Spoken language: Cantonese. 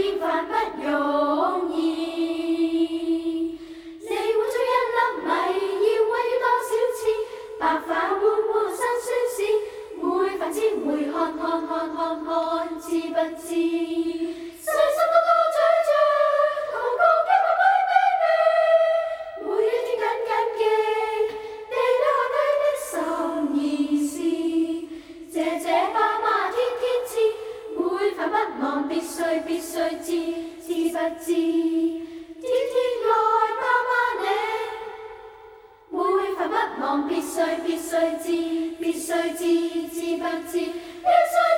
厭煩不容易。你活出一粒米，要餵養多少次？白飯碗碗辛酸史，每飯只會看，知不知？細心多多咀嚼，同個經過每一天緊記，地裏海底的心意思。謝爸媽天天賜，每飯不忘必須知，知不知？天天愛爸媽你，每飯不忘必須知，知不知？必須。